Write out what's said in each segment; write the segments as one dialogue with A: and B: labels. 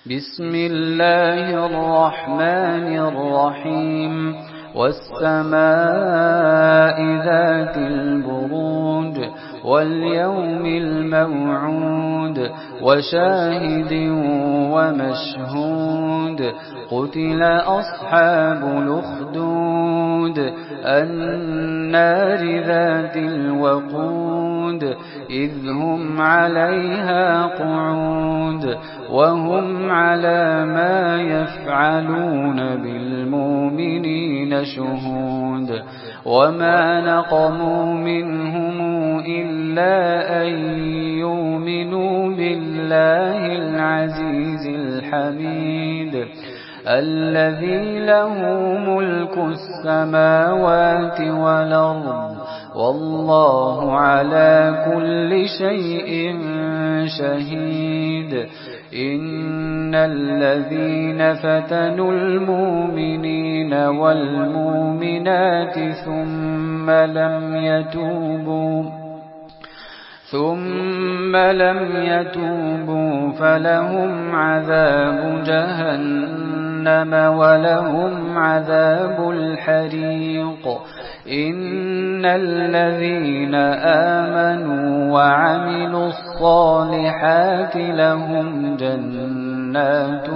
A: بسم الله الرحمن الرحيم والسماء ذات البروج واليوم الموعود وشاهد ومشهود قتل أصحاب الأخدود النار ذات الوقود إذ هم عليها قعود وهم على ما يفعلون بالمؤمنين شهود وما نقموا منهم إلا أن يؤمنوا بالله العزيز الحميد الذي له ملك السماوات والأرض والله على كل شيء شهيد إن الذين فتنوا المؤمنين والمؤمنات ثم لم يتوبوا فلهم عذاب جهنم ولهم عذاب الحريق إن الذين آمنوا وعملوا الصالحات لهم جنات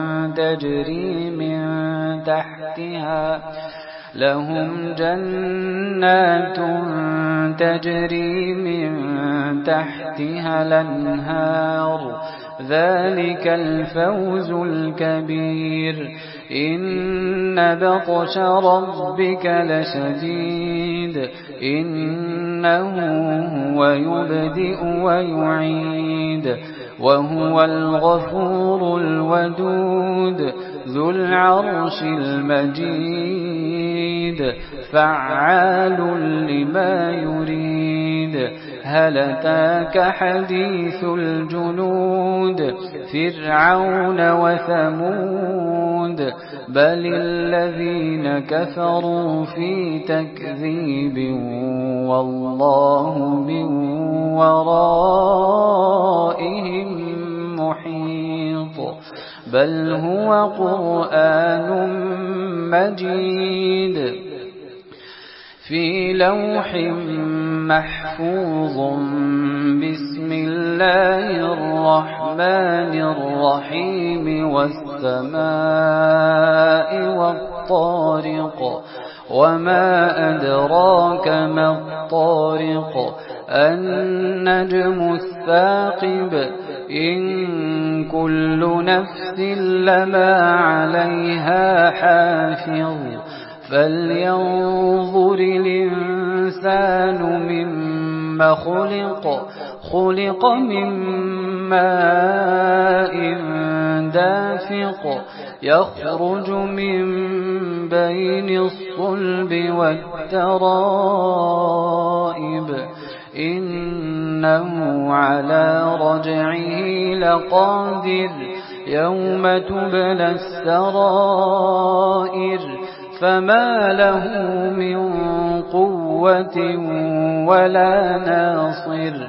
A: تجري من تحتها الأنهار ذلك الفوز الكبير إن بطش ربك لشديد إنه هو يبدئ ويعيد وهو الغفور الودود ذو العرش المجيد فعال لما يريد هل أتاك حديث الجنود فرعون وثمود بل الذين كفروا في تكذيب والله من ورائهم محيط بل هو قرآن مجيد في لوح محفوظ بسم الله الرحمن الرحيم والسماء والطارق وما أدراك ما الطارق النجم الثاقب إن كل نفس لما عليها حافظ فلينظر الإنسان مما خلق من ماء دافق يخرج من بين الصلب والترائب إنه على رجعه لقادر يوم تبلى السرائر فما له من قوة ولا ناصر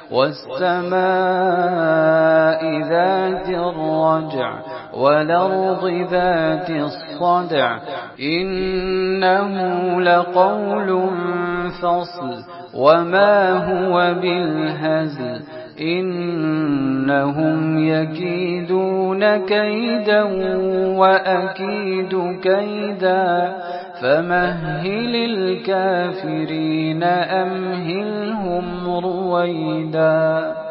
A: والسماء ذات الرجع والأرض ذات الصدع إنه لقول فصل وما هو بالهزل إنهم يكيدون كيدا وأكيد كيدا فمهل الكافرين أمهلهم رويدا.